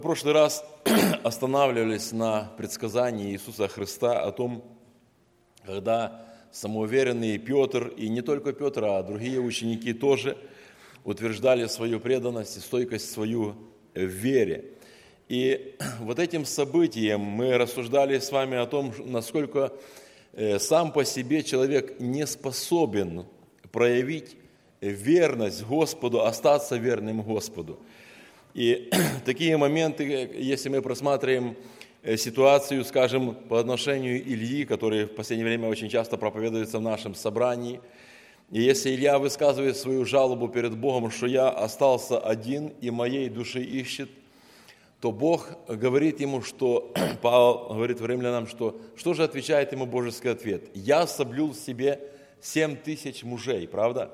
В прошлый раз останавливались на предсказании Иисуса Христа о том, когда самоуверенный Петр, и не только Петр, а другие ученики тоже утверждали свою преданность и стойкость свою в вере. И вот этим событием мы рассуждали с вами о том, насколько сам по себе человек не способен проявить верность Господу, остаться верным Господу. И такие моменты, если мы просматриваем ситуацию, скажем, по отношению Ильи, который в последнее время очень часто проповедуется в нашем собрании, и если Илья высказывает свою жалобу перед Богом, что я остался один и моей души ищет, то Бог говорит ему, что, Павел говорит в Римлянам, что же отвечает ему божеский ответ? Я соблюл себе 7000 мужей, правда?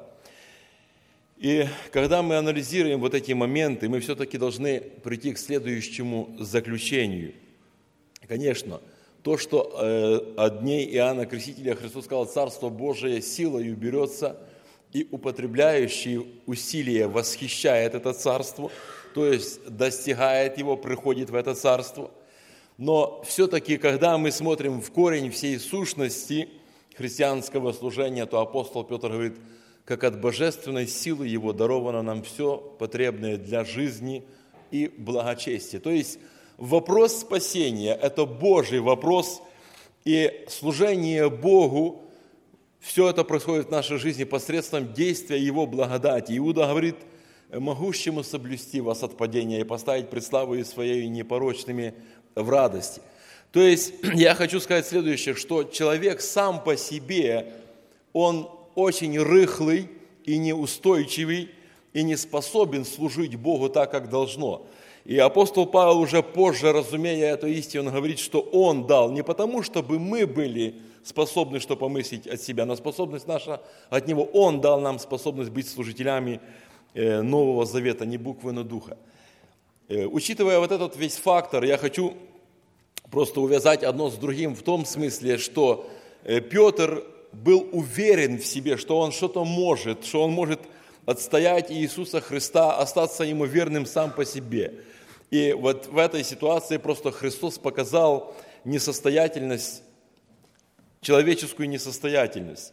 И когда мы анализируем вот эти моменты, мы все-таки должны прийти к следующему заключению. Конечно, то, что от дней Иоанна Крестителя Христос сказал, Царство Божие силою берется, и употребляющий усилия восхищает это царство, то есть достигает его, приходит в это царство. Но все-таки, когда мы смотрим в корень всей сущности христианского служения, то апостол Петр говорит, как от божественной силы Его даровано нам все потребное для жизни и благочестия. То есть вопрос спасения – это Божий вопрос, и служение Богу, все это происходит в нашей жизни посредством действия Его благодати. Иуда говорит, могущему соблюсти вас от падения и поставить пред славою Своей непорочными в радости. То есть я хочу сказать следующее, что человек сам по себе, он очень рыхлый и неустойчивый, и не способен служить Богу так, как должно. И апостол Павел уже позже, разумея эту истину, он говорит, что он дал не потому, чтобы мы были способны что помыслить от себя, но способность наша от Него. Он дал нам способность быть служителями Нового Завета, не буквы, но духа. Учитывая вот этот весь фактор, я хочу просто увязать одно с другим в том смысле, что Петр был уверен в себе, что он что-то может, что он может отстоять Иисуса Христа, остаться Ему верным сам по себе. И вот в этой ситуации просто Христос показал несостоятельность, человеческую несостоятельность.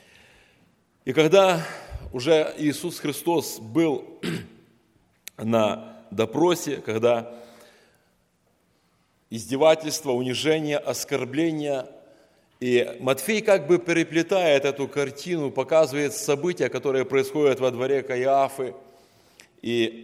И когда уже Иисус Христос был на допросе, когда издевательство, унижение, оскорбление, и Матфей как бы переплетает эту картину, показывает события, которые происходят во дворе Каиафы. И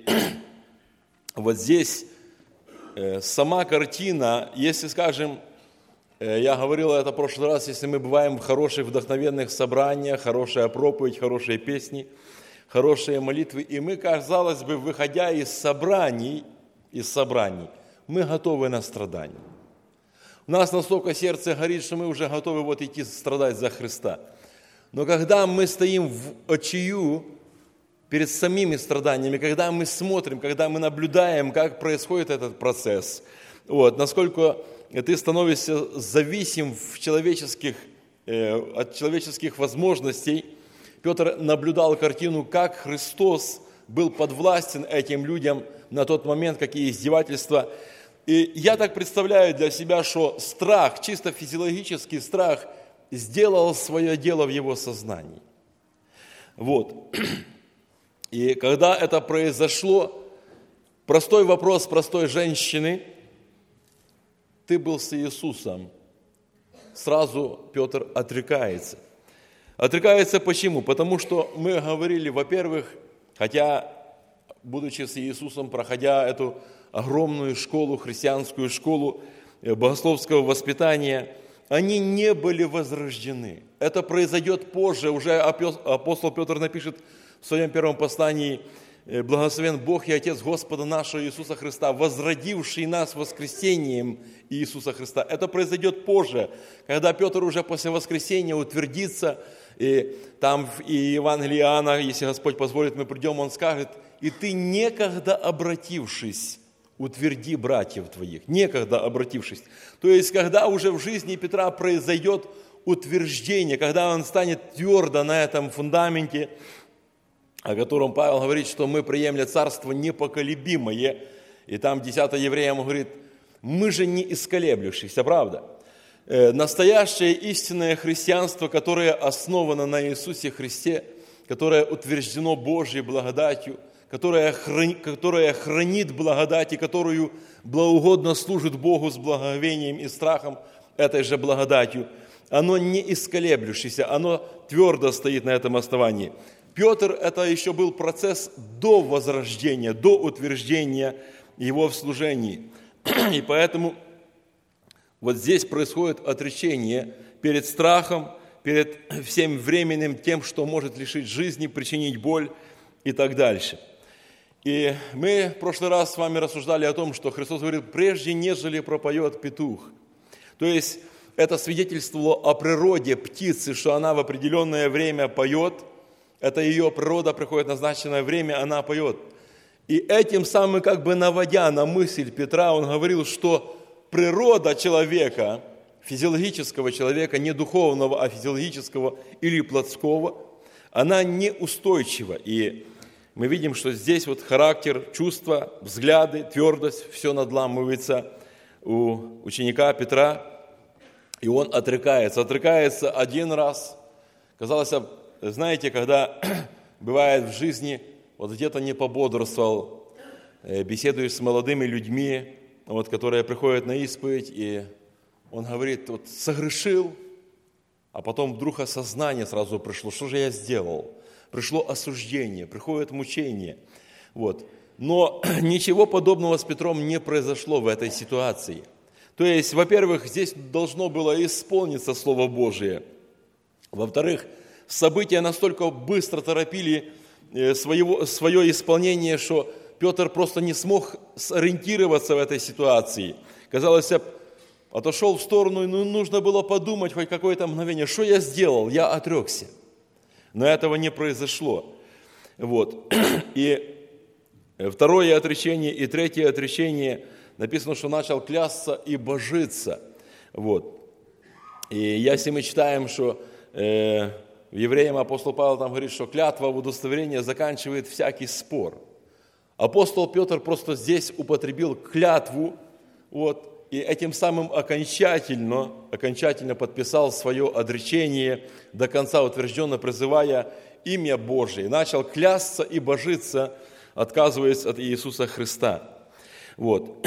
вот здесь сама картина, если, скажем, я говорил это в прошлый раз, если мы бываем в хороших вдохновенных собраниях, хорошая проповедь, хорошие песни, хорошие молитвы, и мы, казалось бы, выходя из собраний, мы готовы на страдания. У нас настолько сердце горит, что мы уже готовы вот идти страдать за Христа. Но когда мы стоим в очию перед самими страданиями, когда мы смотрим, когда мы наблюдаем, как происходит этот процесс, насколько ты становишься зависим от человеческих возможностей, Петр наблюдал картину, как Христос был подвластен этим людям на тот момент, какие издевательства. И я так представляю для себя, что страх, чисто физиологический страх, сделал свое дело в его сознании. И когда это произошло, простой вопрос простой женщины, ты был с Иисусом. Сразу Петр отрекается. Отрекается почему? Потому что мы говорили, во-первых, хотя, будучи с Иисусом, проходя эту огромную школу, христианскую школу богословского воспитания, они не были возрождены. Это произойдет позже. Уже апостол Петр напишет в своем первом послании: «Благословен Бог и Отец Господа нашего Иисуса Христа, возродивший нас воскресением Иисуса Христа». Это произойдет позже, когда Петр уже после воскресения утвердится, и там в Евангелии Иоанна, если Господь позволит, мы придем, он скажет: «И ты, некогда обратившись, утверди братьев твоих», некогда обратившись. То есть, когда уже в жизни Петра произойдет утверждение, когда он станет твердо на этом фундаменте, о котором Павел говорит, что мы приемля царство непоколебимое, И там 10 евреям говорит: мы же не исколеблющиеся, правда? Настоящее истинное христианство, которое основано на Иисусе Христе, которое утверждено Божьей благодатью, которое хранит благодать и которую благоугодно служит Богу с благоговением и страхом этой же благодатью, оно не исколеблющееся, оно твердо стоит на этом основании. Петр – это еще был процесс до возрождения, до утверждения его в служении. И поэтому вот здесь происходит отречение перед страхом, перед всем временным тем, что может лишить жизни, причинить боль и так дальше. И мы в прошлый раз с вами рассуждали о том, что Христос говорил: прежде нежели пропоет петух. То есть это свидетельствовало о природе птицы, что она в определенное время поет. Это ее природа, приходит назначенное время, она поет. И этим самым как бы наводя на мысль Петра, он говорил, что природа человека, физиологического человека, не духовного, а физиологического или плотского, она неустойчива. И мы видим, что здесь вот характер, чувства, взгляды, твердость, все надламывается у ученика Петра, и он отрекается. Отрекается один раз. Казалось, знаете, когда бывает в жизни, вот где-то не пободрствовал, беседуешь с молодыми людьми, вот, которые приходят на исповедь, и он говорит: вот согрешил, а потом вдруг осознание сразу пришло: что же я сделал? Пришло осуждение, приходит мучение. Вот. Но ничего подобного с Петром не произошло в этой ситуации. То есть, во-первых, здесь должно было исполниться Слово Божие. Во-вторых, события настолько быстро торопили свое исполнение, что Петр просто не смог сориентироваться в этой ситуации. Казалось, отошел в сторону, и нужно было подумать хоть какое-то мгновение: что я сделал? Я отрекся. Но этого не произошло. Вот. И второе отречение и третье отречение написано, что начал клясться и божиться. Вот. И если мы читаем, что Евреям апостол Павел там говорит, что клятва в удостоверение заканчивает всякий спор. Апостол Петр просто здесь употребил клятву, вот, и этим самым окончательно подписал свое отречение, до конца утвержденно призывая имя Божие. Начал клясться и божиться, отказываясь от Иисуса Христа. Вот.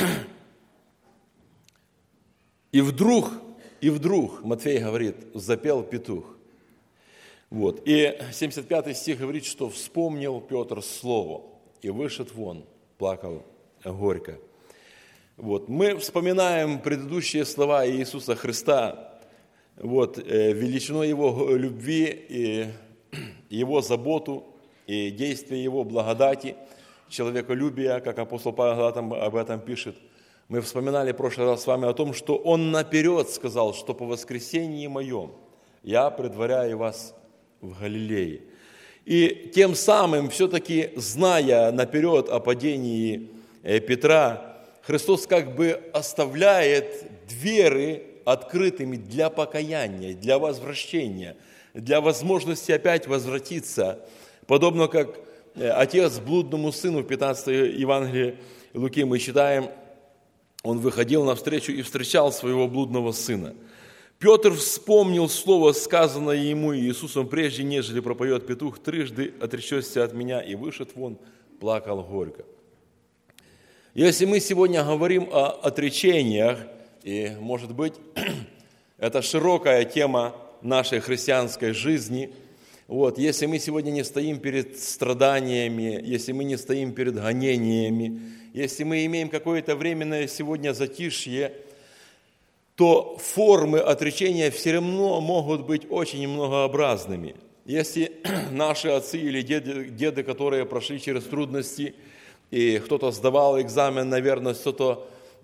И вдруг, Матфей говорит, запел петух. Вот. И 75 стих говорит, что вспомнил Петр слово и вышел вон, плакал горько. Вот. Мы вспоминаем предыдущие слова Иисуса Христа, вот, величину Его любви и Его заботу, и действие Его благодати, человеколюбия, как апостол Павел об этом пишет. Мы вспоминали в прошлый раз с вами о том, что Он наперед сказал, что по воскресении моем я предваряю вас в Галилее. И тем самым, все-таки зная наперед о падении Петра, Христос как бы оставляет двери открытыми для покаяния, для возвращения, для возможности опять возвратиться. Подобно как отец блудному сыну в 15 Евангелии Луки мы читаем, он выходил навстречу и встречал своего блудного сына. Петр вспомнил слово, сказанное ему Иисусом: прежде, нежели пропоет петух, трижды отречешься от меня, и вышед вон, плакал горько. Если мы сегодня говорим о отречениях, и, может быть, это широкая тема нашей христианской жизни, вот, если мы сегодня не стоим перед страданиями, если мы не стоим перед гонениями, если мы имеем какое-то временное сегодня затишье, то формы отречения все равно могут быть очень многообразными. Если наши отцы или деды, которые прошли через трудности, и кто-то сдавал экзамен на верность, кто-то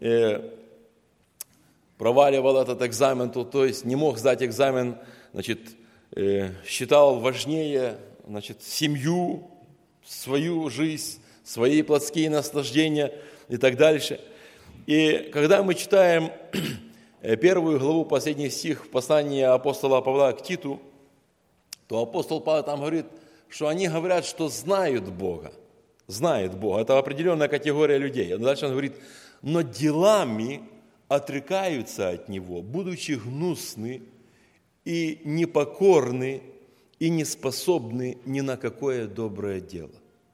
проваливал этот экзамен, то есть не мог сдать экзамен, значит, считал важнее, значит, семью, свою жизнь, свои плотские наслаждения и так дальше. И когда мы читаем первую главу, последний стих послания апостола Павла к Титу, то апостол Павел там говорит, что они говорят, что знают Бога, знает Бога. Это определенная категория людей. А дальше он говорит, но делами отрекаются от Него, будучи гнусны и непокорны, и не способны ни на какое доброе дело.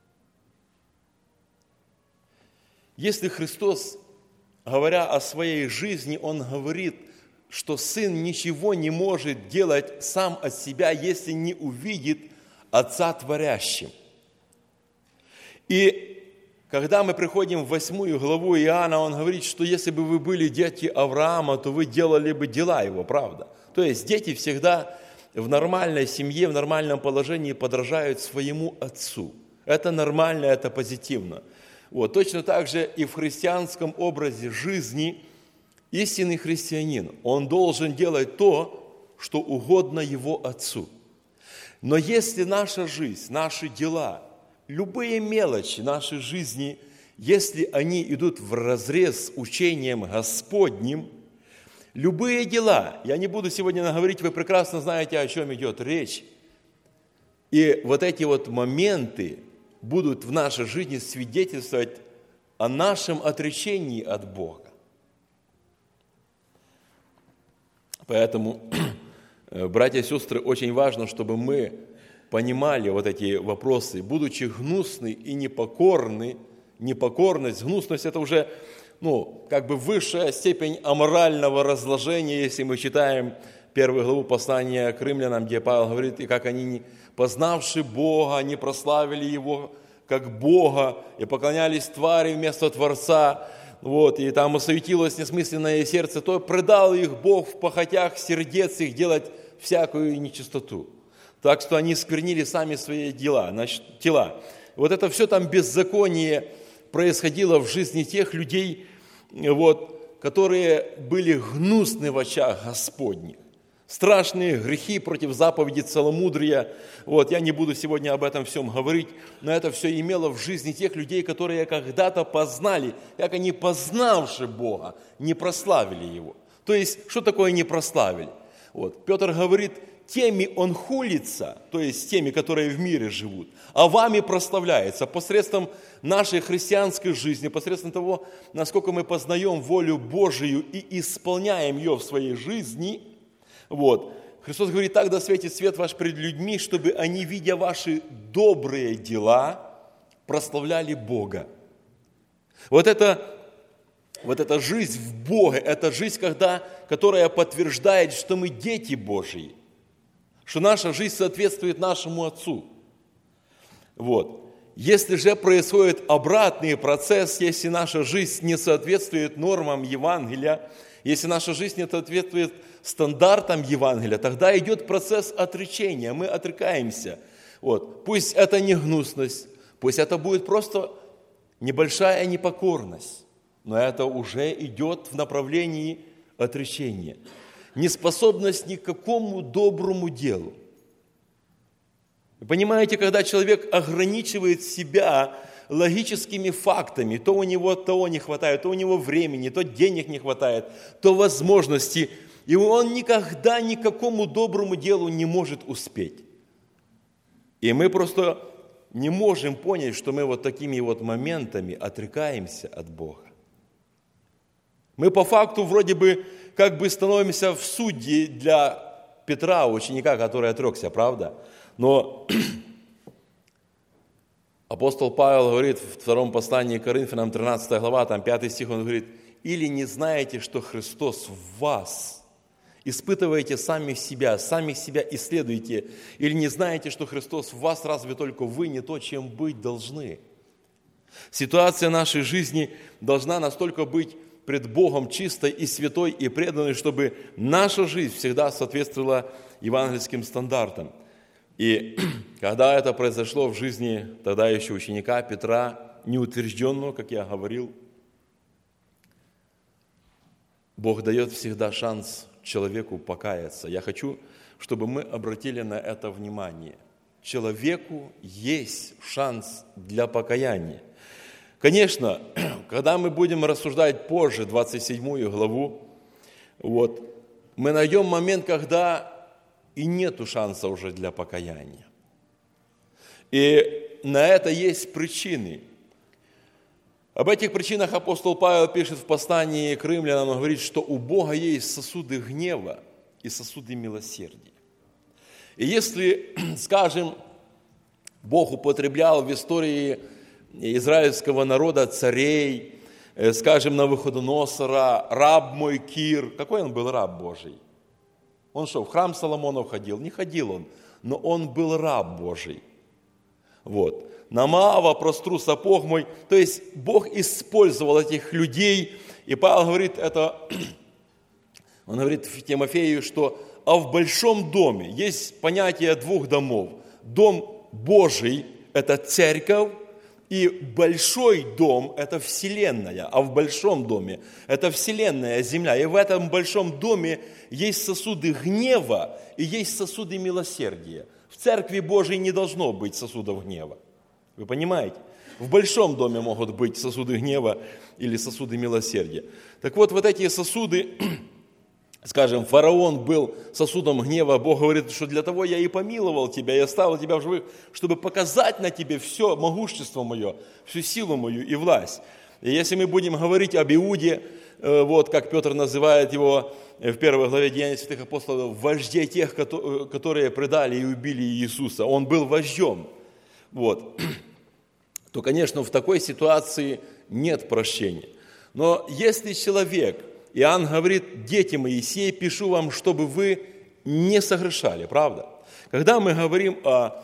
Если Христос, говоря о своей жизни, Он говорит, что Сын ничего не может делать сам от себя, если не увидит Отца Творящим. И когда мы приходим в 8 главу Иоанна, он говорит, что если бы вы были дети Авраама, то вы делали бы дела его, правда? То есть дети всегда в нормальной семье, в нормальном положении подражают своему отцу. Это нормально, это позитивно. Вот. Точно так же и в христианском образе жизни истинный христианин, он должен делать то, что угодно его отцу. Но если наша жизнь, наши дела, любые мелочи нашей жизни, если они идут вразрез с учением Господним, любые дела, я не буду сегодня говорить, вы прекрасно знаете, о чем идет речь, и вот эти вот моменты будут в нашей жизни свидетельствовать о нашем отречении от Бога. Поэтому, братья и сестры, очень важно, чтобы мы понимали вот эти вопросы, будучи гнусны и непокорны. Непокорность, гнусность – это уже, как бы высшая степень аморального разложения, если мы читаем 1 главу послания к римлянам, где Павел говорит, и как они, познавши Бога, не прославили Его как Бога, и поклонялись твари вместо Творца, и там осуетилось несмысленное сердце, то предал их Бог в похотях сердец их делать всякую нечистоту. Так что они сквернили сами свои тела. Вот это все там беззаконие происходило в жизни тех людей, которые были гнусны в очах Господних. Страшные грехи против заповеди целомудрия. Я не буду сегодня об этом всем говорить, но это все имело в жизни тех людей, которые когда-то познали, как они, познавши Бога, не прославили Его. То есть, что такое не прославили? Петр говорит, теми он хулится, то есть теми, которые в мире живут, а вами прославляется посредством нашей христианской жизни, посредством того, насколько мы познаем волю Божию и исполняем ее в своей жизни. Христос говорит, так да светит свет ваш пред людьми, чтобы они, видя ваши добрые дела, прославляли Бога. Вот эта жизнь в Боге, это жизнь, которая подтверждает, что мы дети Божьи, что наша жизнь соответствует нашему Отцу. Если же происходит обратный процесс, если наша жизнь не соответствует нормам Евангелия, если наша жизнь не соответствует стандартам Евангелия, тогда идет процесс отречения, мы отрекаемся. Пусть это не гнусность, пусть это будет просто небольшая непокорность, но это уже идет в направлении отречения. Неспособность ни к какому доброму делу. Вы понимаете, когда человек ограничивает себя логическими фактами, то у него того не хватает, то у него времени, то денег не хватает, то возможностей, и он никогда ни к какому доброму делу не может успеть. И мы просто не можем понять, что мы такими моментами отрекаемся от Бога. Мы по факту вроде бы как бы становимся в судьи для Петра, ученика, который отрекся, правда? Но апостол Павел говорит в втором послании к Коринфянам, 13 глава, там 5 стих, он говорит, «Или не знаете, что Христос в вас? Испытываете сами себя исследуйте. Или не знаете, что Христос в вас, разве только вы не то, чем быть должны?» Ситуация нашей жизни должна настолько быть пред Богом чистой и святой и преданной, чтобы наша жизнь всегда соответствовала евангельским стандартам. И когда это произошло в жизни тогда еще ученика Петра, неутвержденного, как я говорил, Бог дает всегда шанс человеку покаяться. Я хочу, чтобы мы обратили на это внимание. Человеку есть шанс для покаяния. Конечно, когда мы будем рассуждать позже, 27 главу, мы найдем момент, когда и нету шанса уже для покаяния. И на это есть причины. Об этих причинах апостол Павел пишет в послании к римлянам, он говорит, что у Бога есть сосуды гнева и сосуды милосердия. И если, скажем, Бог употреблял в истории израильского народа царей, скажем, Навуходоносора, раб мой Кир, какой он был раб Божий? Он что, в храм Соломонов ходил? Не ходил он, но он был раб Божий. Вот. Намава, простру сапог мой. То есть Бог использовал этих людей. И Павел говорит это, он говорит Тимофею, что а в большом доме есть понятие двух домов. Дом Божий – это церковь, и большой дом – это вселенная, а в большом доме – это вселенная, земля. И в этом большом доме есть сосуды гнева и есть сосуды милосердия. В церкви Божией не должно быть сосудов гнева. Вы понимаете? В большом доме могут быть сосуды гнева или сосуды милосердия. Так вот эти сосуды, скажем, фараон был сосудом гнева. Бог говорит, что для того я и помиловал тебя, и оставил тебя в живых, чтобы показать на тебе все могущество мое, всю силу мою и власть. И если мы будем говорить об Иуде, вот как Петр называет его в 1 главе Деяний святых апостолов, вождей тех, которые предали и убили Иисуса, он был вождем, вот, то, конечно, в такой ситуации нет прощения. Но если человек, Иоанн говорит, дети мои, сей пишу вам, чтобы вы не согрешали, правда? Когда мы говорим о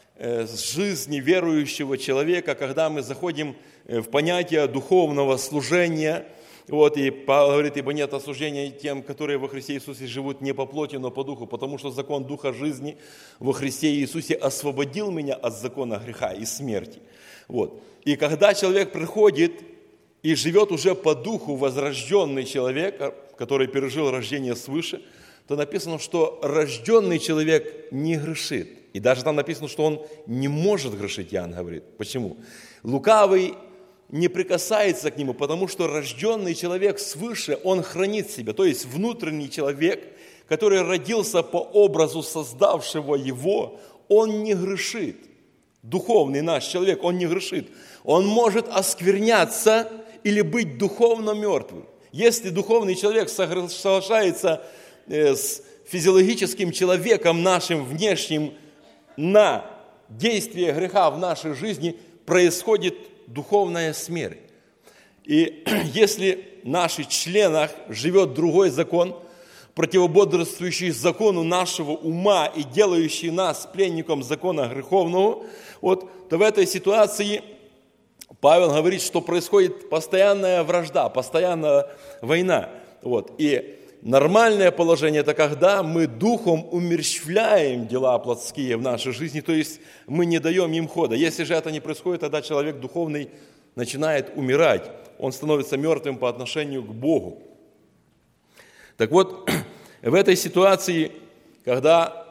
жизни верующего человека, когда мы заходим в понятие духовного служения, вот, и Павел говорит, ибо нет осуждения тем, которые во Христе Иисусе живут не по плоти, но по духу, потому что закон Духа жизни во Христе Иисусе освободил меня от закона греха и смерти. Вот. И когда человек приходит и живет уже по духу, возрожденный человек, который пережил рождение свыше, то написано, что рожденный человек не грешит. И даже там написано, что он не может грешить, Иоанн говорит. Почему? Лукавый не прикасается к нему, потому что рожденный человек свыше, он хранит себя. То есть внутренний человек, который родился по образу создавшего его, он не грешит. Духовный наш человек, он не грешит. Он может оскверняться или быть духовно мертвым. Если духовный человек соглашается с физиологическим человеком нашим внешним на действие греха в нашей жизни, происходит духовная смерть. И если в наших членах живет другой закон, противободрствующий закону нашего ума и делающий нас пленником закона греховного, вот, то в этой ситуации Павел говорит, что происходит постоянная вражда, постоянная война. Вот. И нормальное положение – это когда мы духом умерщвляем дела плотские в нашей жизни, то есть мы не даем им хода. Если же это не происходит, тогда человек духовный начинает умирать, он становится мертвым по отношению к Богу. Так вот, в этой ситуации, когда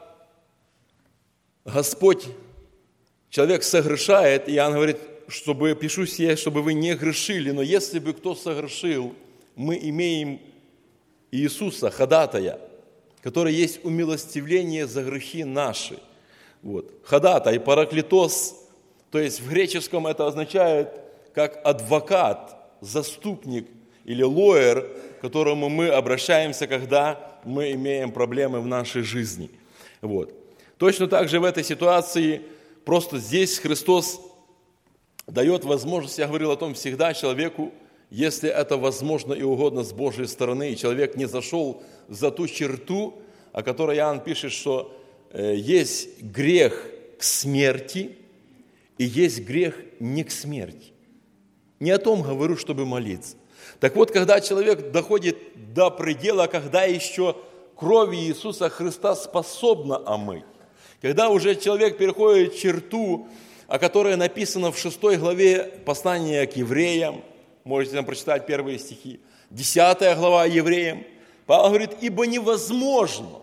Господь, человек согрешает, Иоанн говорит, чтобы пишу сие, чтобы вы не грешили, но если бы кто согрешил, мы имеем Иисуса, ходатая, который есть умилостивление за грехи наши. Вот. Ходатай, параклитос, то есть в греческом это означает как адвокат, заступник или лоер, к которому мы обращаемся, когда мы имеем проблемы в нашей жизни. Вот. Точно так же в этой ситуации, просто здесь Христос дает возможность, я говорил о том всегда, человеку, если это возможно и угодно с Божьей стороны, и человек не зашел за ту черту, о которой Иоанн пишет, что есть грех к смерти и есть грех не к смерти. Не о том говорю, чтобы молиться. Так вот, когда человек доходит до предела, когда еще кровь Иисуса Христа способна омыть, когда уже человек переходит черту, о которой написано в 6 главе послания к евреям, можете там прочитать первые стихи, 10 глава евреям, Павел говорит, ибо невозможно.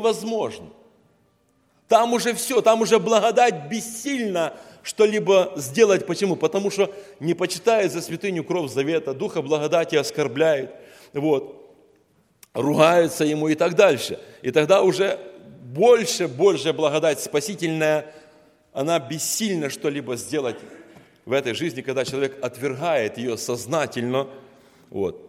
Там уже все, там уже благодать бессильна что-либо сделать. Почему? Потому что не почитает за святыню кровь завета, духа благодати оскорбляет, вот, ругаются ему и так дальше. И тогда уже больше благодать спасительная она бессильна что-либо сделать в этой жизни, когда человек отвергает ее сознательно. Вот.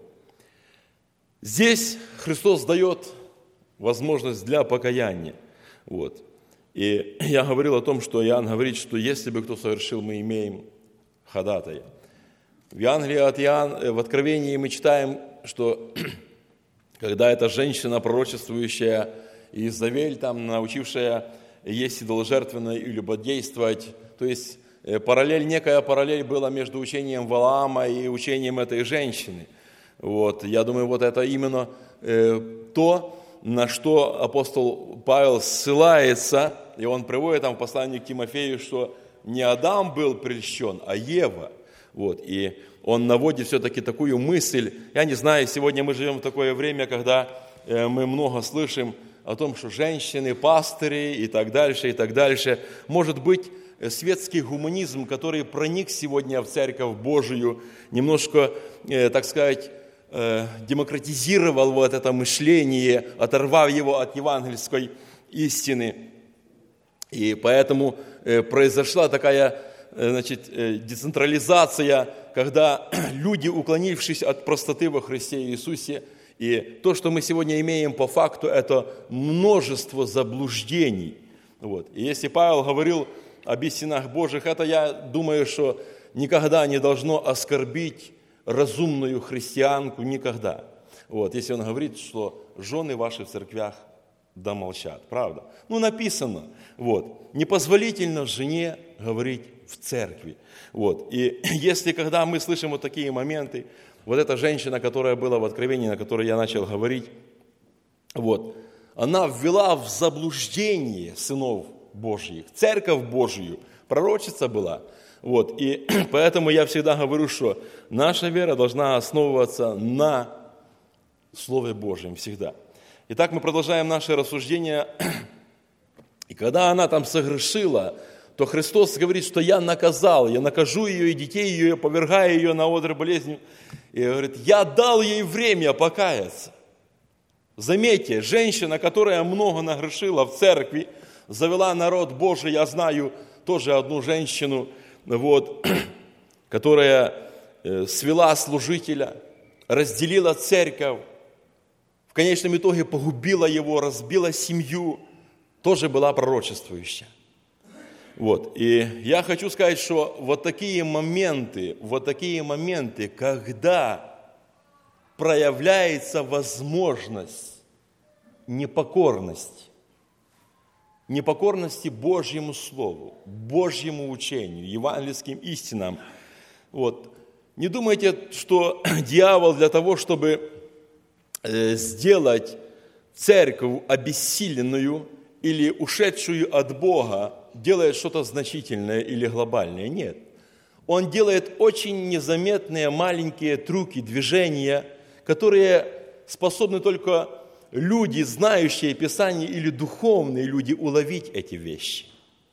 Здесь Христос дает возможность для покаяния. Вот. И я говорил о том, что Иоанн говорит, что если бы кто совершил, мы имеем ходатая. В Евангелии от Иоанна, в Откровении мы читаем, что когда эта женщина, пророчествующая Иезавель, там, научившая есть идоложертвенное и любодействовать, то есть некая параллель была между учением Валаама и учением этой женщины. Вот. Я думаю, вот это именно то, на что апостол Павел ссылается, и он приводит там в послании к Тимофею, что не Адам был прельщен, а Ева. Вот. И он наводит все-таки такую мысль. Я не знаю, сегодня мы живем в такое время, когда мы много слышим о том, что женщины, пастыри и так дальше, и так дальше. Может быть, светский гуманизм, который проник сегодня в Церковь Божию, немножко, так сказать, демократизировал вот это мышление, оторвав его от евангельской истины. И поэтому произошла такая, децентрализация, когда люди, уклонившись от простоты во Христе Иисусе, и то, что мы сегодня имеем по факту, это множество заблуждений. Вот. И если Павел говорил об истинах Божьих, это, я думаю, что никогда не должно оскорбить разумную христианку, никогда. Вот. Если он говорит, что жены ваши в церквях да молчат, правда? Написано, вот, непозволительно жене говорить в церкви. Вот. И если, когда мы слышим вот такие моменты, вот эта женщина, которая была в Откровении, на которой я начал говорить, вот, она ввела в заблуждение сынов Божьих, церковь Божию, пророчица была. Вот, и поэтому я всегда говорю, что наша вера должна основываться на Слове Божьем всегда. Итак, мы продолжаем наше рассуждение. И когда она там согрешила, то Христос говорит, что я накажу ее и детей ее, я повергаю ее на одр болезни. И говорит, я дал ей время покаяться. Заметьте, женщина, которая много нагрешила в церкви, завела народ Божий, я знаю тоже одну женщину, вот, которая свела служителя, разделила церковь, в конечном итоге погубила его, разбила семью, тоже была пророчествующая. Вот. И я хочу сказать, что вот такие моменты, когда проявляется возможность непокорности Божьему Слову, Божьему учению, евангельским истинам. Вот. Не думайте, что дьявол для того, чтобы сделать церковь обессиленную или ушедшую от Бога, делает что-то значительное или глобальное. Нет. Он делает очень незаметные маленькие трюки, движения, которые способны только люди, знающие Писание, или духовные люди, уловить эти вещи.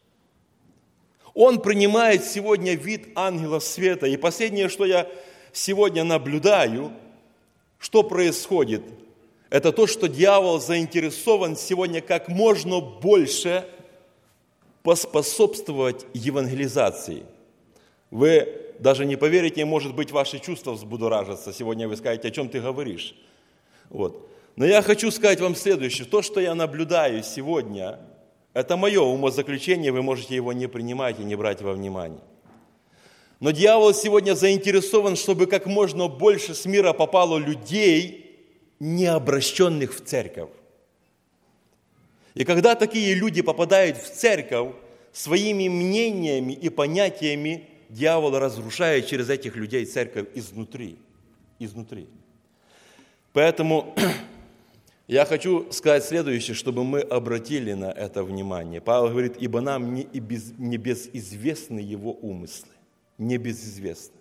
Он принимает сегодня вид ангела света. И последнее, что я сегодня наблюдаю, что происходит, это то, что дьявол заинтересован сегодня как можно больше поспособствовать евангелизации. Вы даже не поверите, может быть, ваши чувства взбудоражатся. Сегодня вы скажете, о чем ты говоришь. Вот. Но я хочу сказать вам следующее. То, что я наблюдаю сегодня, это мое умозаключение, вы можете его не принимать и не брать во внимание. Но дьявол сегодня заинтересован, чтобы как можно больше с мира попало людей, не обращенных в церковь. И когда такие люди попадают в церковь, своими мнениями и понятиями дьявол разрушает через этих людей церковь изнутри. Поэтому я хочу сказать следующее, чтобы мы обратили на это внимание. Павел говорит, ибо нам не безизвестны его умыслы. Не безизвестны.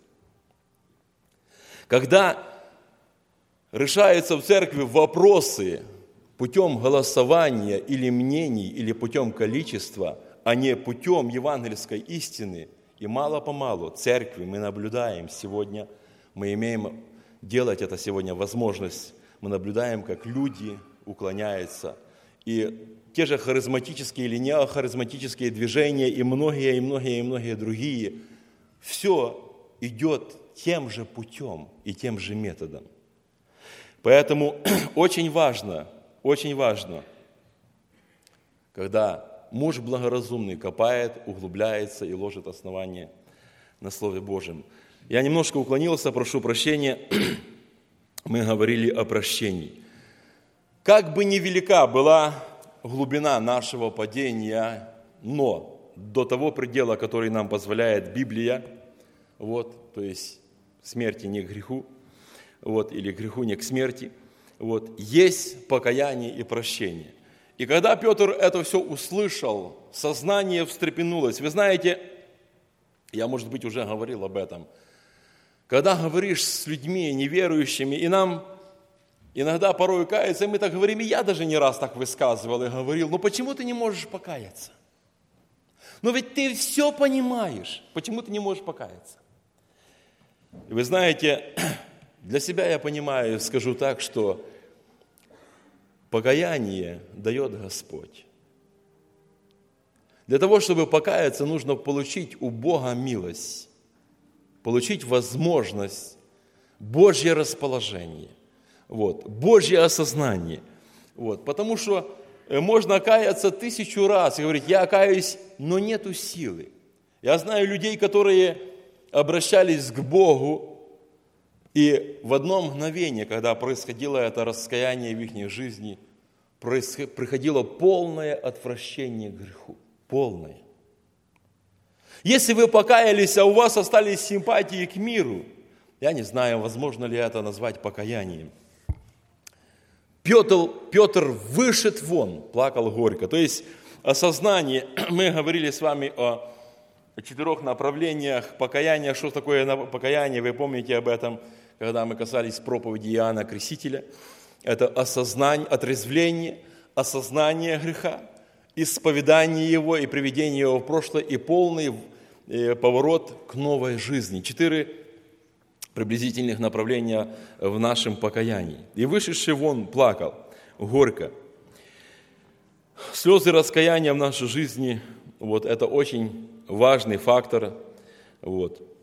Когда решаются в церкви вопросы путем голосования или мнений, или путем количества, а не путем евангельской истины, и мало-помалу церкви мы наблюдаем сегодня, мы имеем делать это сегодня возможность, мы наблюдаем, как люди уклоняются и те же харизматические или неохаризматические движения, и многие другие, все идет тем же путем и тем же методом. Поэтому очень важно, когда муж благоразумный копает, углубляется и ложит основание на Слове Божьем. Я немножко уклонился, прошу прощения. Мы говорили о прощении. Как бы ни велика была глубина нашего падения, но до того предела, который нам позволяет Библия, то есть смерти не к греху, или греху не к смерти, есть покаяние и прощение. И когда Петр это все услышал, сознание встрепенулось. Вы знаете, я, может быть, уже говорил об этом. Когда говоришь с людьми неверующими, и нам иногда порой каяться, и мы так говорим, и я даже не раз так высказывал и говорил, почему ты не можешь покаяться? Но ведь ты все понимаешь, почему ты не можешь покаяться? И вы знаете, для себя я понимаю, скажу так, что покаяние дает Господь. Для того, чтобы покаяться, нужно получить у Бога милость, получить возможность, Божье расположение, Божье осознание. Потому что можно каяться 1000 раз и говорить, я каюсь, но нету силы. Я знаю людей, которые обращались к Богу, и в одно мгновение, когда происходило это раскаяние в их жизни, приходило полное отвращение к греху. Полное. Если вы покаялись, а у вас остались симпатии к миру, я не знаю, возможно ли это назвать покаянием. Петр вышед вон, плакал горько. То есть осознание, мы говорили с вами о 4 направлениях покаяния. Что такое покаяние, вы помните об этом, когда мы касались проповеди Иоанна Крестителя. Это отрезвление, осознание греха, исповедание его и приведение его в прошлое и полный поворот к новой жизни. 4 приблизительных направления в нашем покаянии. И вышедший вон плакал горько. Слезы раскаяния в нашей жизни, это очень важный фактор.